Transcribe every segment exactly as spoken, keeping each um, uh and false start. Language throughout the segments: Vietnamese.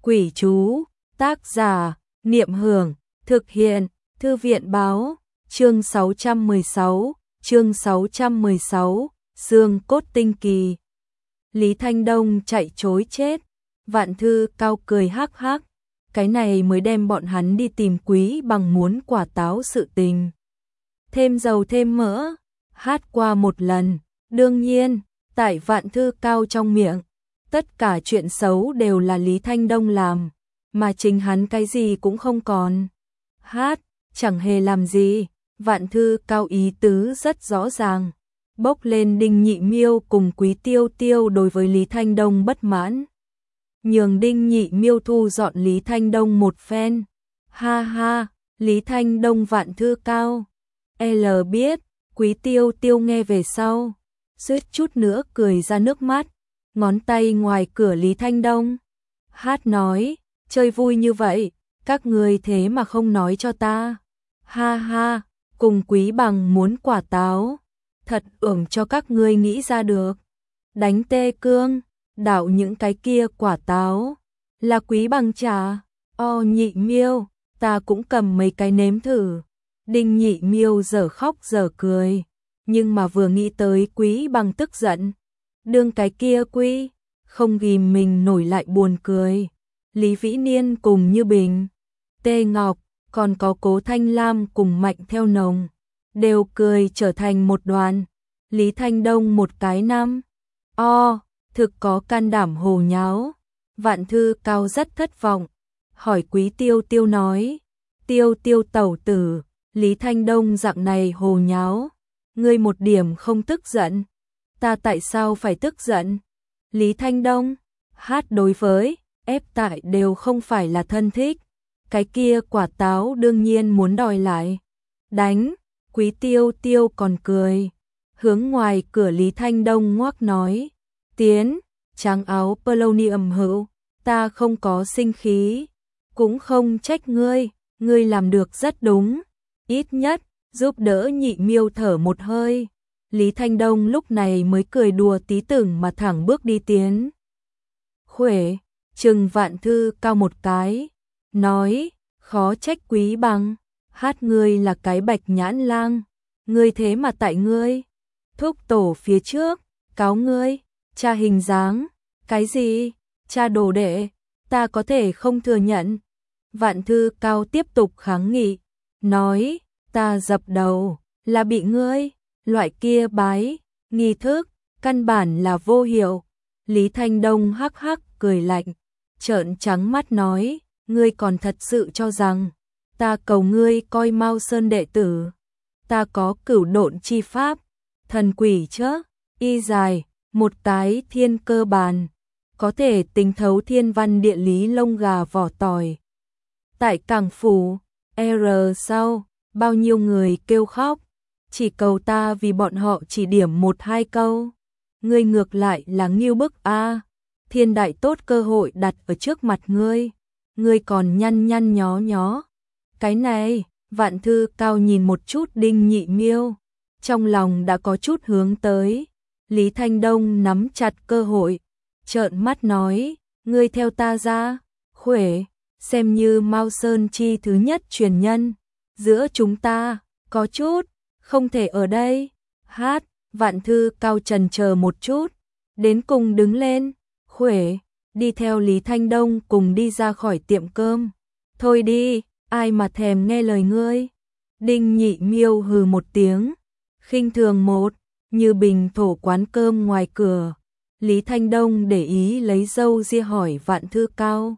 Quỷ chú, tác giả, Niệm Hưởng, thực hiện, Thư viện báo, chương sáu trăm mười sáu, chương sáu trăm mười sáu, xương cốt tinh kỳ. Lý Thanh Đông chạy trối chết, Vạn Thư Cao cười hắc hắc, cái này mới đem bọn hắn đi tìm Quý Bằng muốn quả táo sự tình. Thêm dầu thêm mỡ, hát qua một lần, đương nhiên, tại Vạn Thư Cao trong miệng, tất cả chuyện xấu đều là Lý Thanh Đông làm, mà chính hắn cái gì cũng không còn. Hát, chẳng hề làm gì, Vạn Thư Cao ý tứ rất rõ ràng, bốc lên Đinh Nhị Miêu cùng Quý Tiêu Tiêu đối với Lý Thanh Đông bất mãn. Nhường Đinh Nhị Miêu thu dọn Lý Thanh Đông một phen. Ha ha, Lý Thanh Đông Vạn Thư Cao. L biết, Quý Tiêu Tiêu nghe về sau, suýt chút nữa cười ra nước mắt, ngón tay ngoài cửa Lý Thanh Đông. Hát nói, chơi vui như vậy, các người thế mà không nói cho ta. Ha ha, cùng Quý Bằng muốn quả táo, thật ưởng cho các ngươi nghĩ ra được. Đánh tê cương, đảo những cái kia quả táo, là Quý Bằng trả. O Nhị Miêu, ta cũng cầm mấy cái nếm thử. Đinh Nhị Miêu giờ khóc giờ cười, nhưng mà vừa nghĩ tới Quý Bằng tức giận, đương cái kia Quý, không ghim mình nổi lại buồn cười. Lý Vĩ Niên cùng Như Bình, Tê Ngọc, còn có Cố Thanh Lam cùng Mạnh Theo Nồng, đều cười trở thành một đoàn. Lý Thanh Đông một cái năm, o, thực có can đảm hồ nháo. Vạn Thư Cao rất thất vọng, hỏi Quý Tiêu Tiêu nói, Tiêu Tiêu tẩu tử, Lý Thanh Đông dạng này hồ nháo, ngươi một điểm không tức giận. Ta tại sao phải tức giận? Lý Thanh Đông, hát đối với ép tại đều không phải là thân thích, cái kia quả táo đương nhiên muốn đòi lại. Đánh, Quý Tiêu Tiêu còn cười, hướng ngoài cửa Lý Thanh Đông ngoác nói, tiến, trắng áo polonium hữu, ta không có sinh khí, cũng không trách ngươi, ngươi làm được rất đúng, ít nhất giúp đỡ Nhị Miêu thở một hơi. Lý Thanh Đông lúc này mới cười đùa tí tưởng mà thẳng bước đi tiến. Khuể, chừng Vạn Thư Cao một cái, nói, khó trách Quý Bằng, hát ngươi là cái bạch nhãn lang, ngươi thế mà tại ngươi, thúc tổ phía trước, cáo ngươi, cha hình dáng, cái gì, cha đồ đệ, ta có thể không thừa nhận. Vạn Thư Cao tiếp tục kháng nghị, nói, ta dập đầu, là bị ngươi, loại kia bái, nghi thức, căn bản là vô hiệu. Lý Thanh Đông hắc hắc cười lạnh, trợn trắng mắt nói, ngươi còn thật sự cho rằng, ta cầu ngươi coi Mao Sơn đệ tử, ta có cửu độn chi pháp, thần quỷ chớ, y dài, một cái thiên cơ bàn, có thể tính thấu thiên văn địa lý lông gà vỏ tỏi. Tại Cảng Phủ, R sau, bao nhiêu người kêu khóc, chỉ cầu ta vì bọn họ chỉ điểm một hai câu. Ngươi ngược lại là nghiêu bức a, thiên đại tốt cơ hội đặt ở trước mặt ngươi, ngươi còn nhăn nhăn nhó nhó. Cái này, Vạn Thư Cao nhìn một chút Đinh Nhị Miêu, trong lòng đã có chút hướng tới. Lý Thanh Đông nắm chặt cơ hội, trợn mắt nói, ngươi theo ta ra, Khuể, xem như Mao Sơn chi thứ nhất truyền nhân, giữa chúng ta, có chút, không thể ở đây. Hát, Vạn Thư Cao trần chờ một chút, đến cùng đứng lên, Khuể, đi theo Lý Thanh Đông cùng đi ra khỏi tiệm cơm. Thôi đi, ai mà thèm nghe lời ngươi. Đinh Nhị Miêu hừ một tiếng, khinh thường một, Như Bình thổ quán cơm ngoài cửa. Lý Thanh Đông để ý lấy râu ria hỏi Vạn Thư Cao,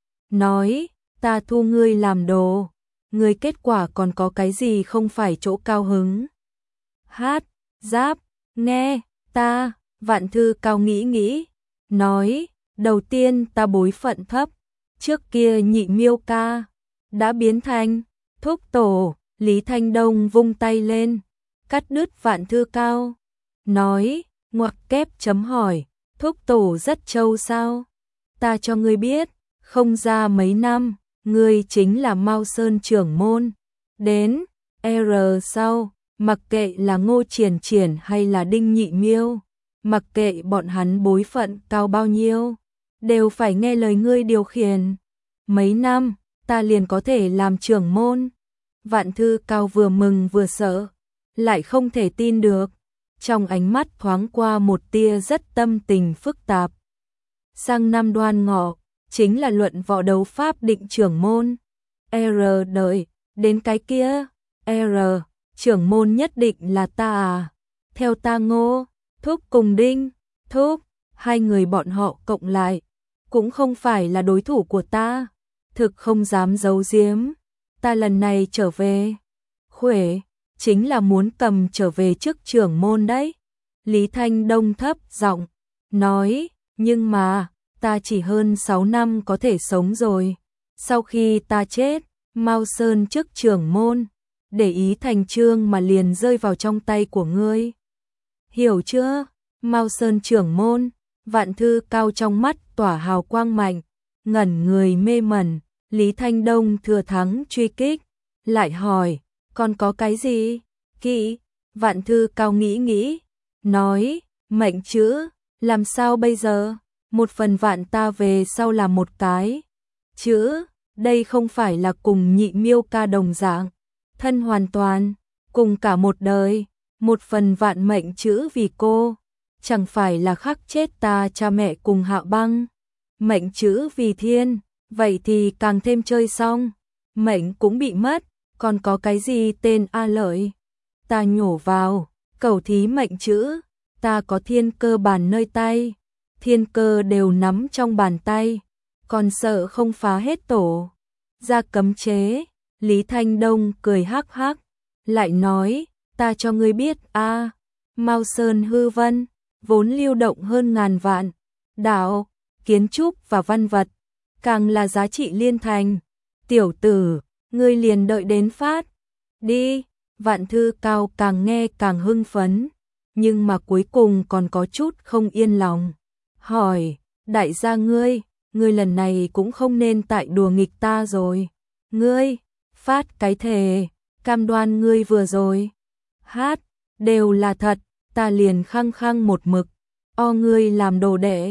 nói, ta thu ngươi làm đồ, ngươi kết quả còn có cái gì không phải chỗ cao hứng. Hát, giáp, nghe, ta, Vạn Thư Cao nghĩ nghĩ, nói, đầu tiên ta bối phận thấp, trước kia Nhị Miêu ca, đã biến thành, thúc tổ. Lý Thanh Đông vung tay lên, cắt đứt Vạn Thư Cao, nói, ngoặc kép chấm hỏi, thúc tổ rất trâu sao, ta cho ngươi biết, không ra mấy năm, ngươi chính là Mao Sơn trưởng môn, đến, R sau, mặc kệ là Ngô Triển Triển hay là Đinh Nhị Miêu, mặc kệ bọn hắn bối phận cao bao nhiêu, đều phải nghe lời ngươi điều khiển. Mấy năm, ta liền có thể làm trưởng môn. Vạn Thư Cao vừa mừng vừa sợ, lại không thể tin được. Trong ánh mắt thoáng qua một tia rất tâm tình phức tạp. Sang năm Đoan Ngọ, chính là luận võ đấu pháp định trưởng môn. R đợi, đến cái kia, R, trưởng môn nhất định là ta à? Theo ta Ngô, Thúc cùng Đinh, Thúc, hai người bọn họ cộng lại, cũng không phải là đối thủ của ta. Thực không dám giấu giếm, ta lần này trở về, Khuể, chính là muốn cầm trở về chức trưởng môn đấy. Lý Thanh Đông thấp giọng nói, nhưng mà, ta chỉ hơn sáu năm có thể sống rồi. Sau khi ta chết, Mao Sơn chức trưởng môn, để ý thành chương mà liền rơi vào trong tay của ngươi. Hiểu chưa? Mao Sơn trưởng môn, Vạn Thư Cao trong mắt tỏa hào quang mạnh, ngẩn người mê mẩn. Lý Thanh Đông thừa thắng truy kích, lại hỏi, còn có cái gì? Kỵ, Vạn Thư Cao nghĩ nghĩ, nói, mệnh chữ, làm sao bây giờ? Một phần vạn ta về sau là một cái chữ, đây không phải là cùng Nhị Miêu ca đồng dạng, thân hoàn toàn, cùng cả một đời, một phần vạn mệnh chữ vì cô, chẳng phải là khắc chết ta cha mẹ cùng Hạo Băng. Mệnh chữ vì thiên, vậy thì càng thêm chơi xong, mệnh cũng bị mất, còn có cái gì tên A Lợi? Ta nhổ vào, cầu thí mệnh chữ, ta có thiên cơ bản nơi tay, thiên cơ đều nắm trong bàn tay, còn sợ không phá hết tổ. Ra cấm chế, Lý Thanh Đông cười hắc hắc, lại nói, ta cho ngươi biết a, Mao Sơn hư vân, vốn lưu động hơn ngàn vạn, đạo, kiến trúc và văn vật, càng là giá trị liên thành. Tiểu tử, ngươi liền đợi đến phát đi. Vạn Thư Cao càng nghe càng hưng phấn, nhưng mà cuối cùng còn có chút không yên lòng. Hỏi, đại gia ngươi, ngươi lần này cũng không nên tại đùa nghịch ta rồi. Ngươi, phát cái thề, cam đoan ngươi vừa rồi hát, đều là thật, ta liền khăng khăng một mực, o ngươi làm đồ đệ.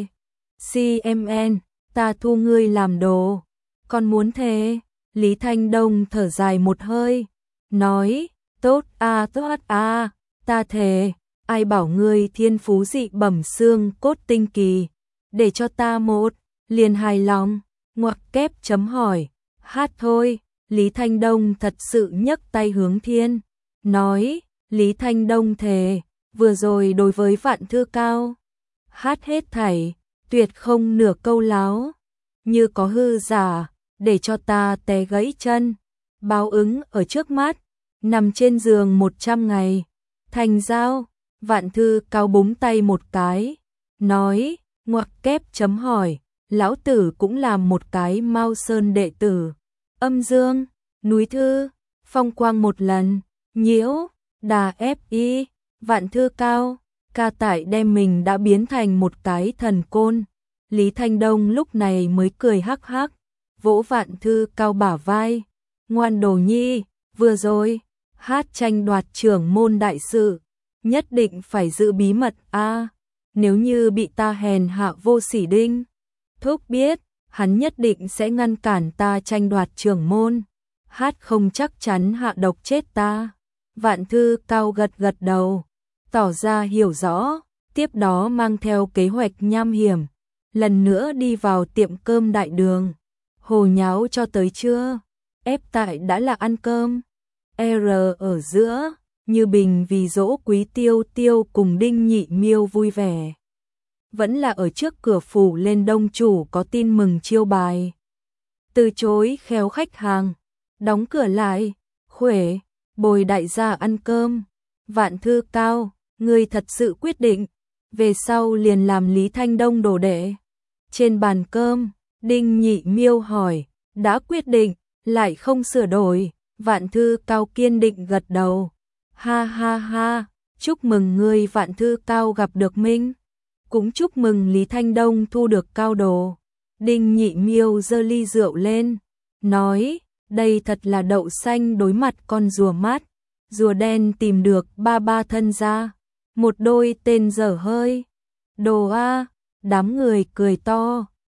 xê em en, ta thu ngươi làm đồ. Còn muốn thề? Lý Thanh Đông thở dài một hơi, nói, tốt a tốt a, ta thề, ai bảo ngươi thiên phú dị bẩm xương cốt tinh kỳ, để cho ta một, liền hài lòng, ngoặc kép chấm hỏi, hát thôi. Lý Thanh Đông thật sự nhấc tay hướng thiên, nói, Lý Thanh Đông thề, vừa rồi đối với Vạn Thư Cao, hát hết thảy, tuyệt không nửa câu láo, như có hư giả, để cho ta té gãy chân, báo ứng ở trước mắt, nằm trên giường một trăm ngày, thành giao. Vạn Thư Cao búng tay một cái, nói, ngoặc kép chấm hỏi, lão tử cũng làm một cái Mao Sơn đệ tử. Âm dương, núi thư, phong quang một lần, nhiễu, đà ép y, Vạn Thư Cao, ca tải đem mình đã biến thành một cái thần côn. Lý Thanh Đông lúc này mới cười hắc hắc, vỗ Vạn Thư Cao bả vai, ngoan đồ nhi, vừa rồi, hát tranh đoạt trưởng môn đại sự, nhất định phải giữ bí mật a, nếu như bị ta hèn hạ vô sỉ Đinh Thúc biết, hắn nhất định sẽ ngăn cản ta tranh đoạt trưởng môn, hát không chắc chắn hạ độc chết ta. Vạn Thư Cao gật gật đầu, tỏ ra hiểu rõ, tiếp đó mang theo kế hoạch nham hiểm, lần nữa đi vào tiệm cơm đại đường. Hồ nháo cho tới trưa, ép tại đã là ăn cơm. R ở giữa, Như Bình vì dỗ Quý Tiêu Tiêu cùng Đinh Nhị Miêu vui vẻ. Vẫn là ở trước cửa phủ lên đông chủ có tin mừng chiêu bài. Từ chối khéo khách hàng, đóng cửa lại, Khuể, bồi đại gia ăn cơm. Vạn Thư Cao, ngươi thật sự quyết định, về sau liền làm Lý Thanh Đông đồ đệ. Trên bàn cơm, Đinh Nhị Miêu hỏi, đã quyết định, lại không sửa đổi. Vạn Thư Cao kiên định gật đầu. Ha ha ha, chúc mừng ngươi Vạn Thư Cao gặp được Minh. Cũng chúc mừng Lý Thanh Đông thu được cao đồ. Đinh Nhị Miêu giơ ly rượu lên, nói, đây thật là đậu xanh đối mặt con rùa mát. Rùa đen tìm được ba ba thân ra, một đôi tên dở hơi. Đồ a, đám người cười to,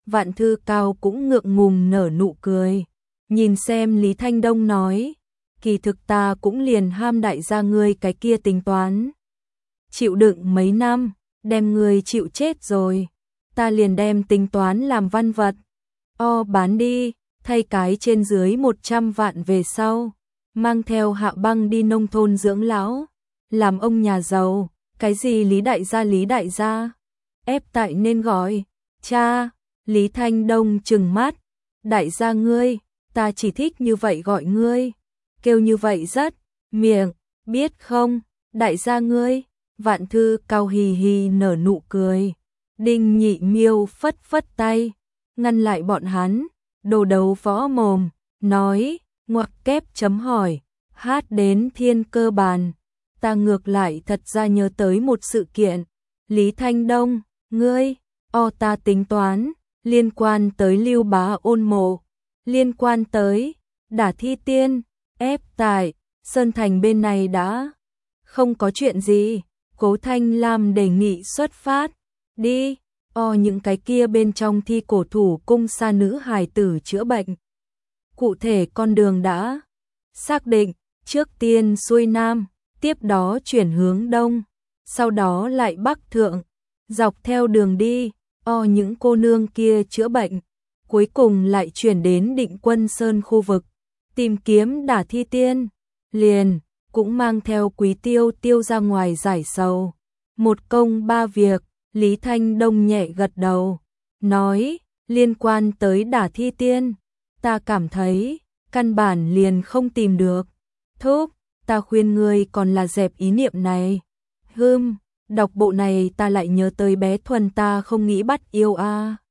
Vạn Thư Cao cũng ngượng ngùng nở nụ cười. Nhìn xem Lý Thanh Đông nói, kỳ thực ta cũng liền ham đại gia ngươi cái kia tính toán. Chịu đựng mấy năm, đem ngươi chịu chết rồi. Ta liền đem tính toán làm văn vật. O bán đi, thay cái trên dưới một trăm vạn về sau. Mang theo Hạ Băng đi nông thôn dưỡng lão. Làm ông nhà giàu, cái gì Lý đại gia Lý đại gia. Ép tại nên gọi, cha, Lý Thanh Đông trừng mắt. Đại gia ngươi, ta chỉ thích như vậy gọi ngươi. Kêu như vậy rất, miệng, biết không, đại gia ngươi. Vạn Thư Cao hì hì nở nụ cười. Đinh Nhị Miêu phất phất tay, ngăn lại bọn hắn, đồ đấu võ mồm, nói, ngoặc kép chấm hỏi, hát đến thiên cơ bàn. Ta ngược lại thật ra nhớ tới một sự kiện. Lý Thanh Đông, ngươi, o ta tính toán, liên quan tới Lưu Bá Ôn mộ, liên quan tới Đả Thi Tiên, ép tại Sơn Thành bên này đã không có chuyện gì. Cố Thanh Lam đề nghị xuất phát, đi, o những cái kia bên trong thi cổ thủ cung sa nữ hài tử chữa bệnh. Cụ thể con đường đã xác định, trước tiên xuôi nam, tiếp đó chuyển hướng đông, sau đó lại bắc thượng, dọc theo đường đi, o những cô nương kia chữa bệnh, cuối cùng lại chuyển đến Định Quân Sơn khu vực, tìm kiếm Đả Thi Tiên, liền cũng mang theo Quý Tiêu Tiêu ra ngoài giải sầu. Một công ba việc, Lý Thanh Đông nhẹ gật đầu, nói, liên quan tới Đả Thi Tiên, ta cảm thấy, căn bản liền không tìm được. Thúc, ta khuyên ngươi còn là dẹp ý niệm này. Hừm, đọc bộ này ta lại nhớ tới bé Thuần ta không nghĩ bắt yêu a.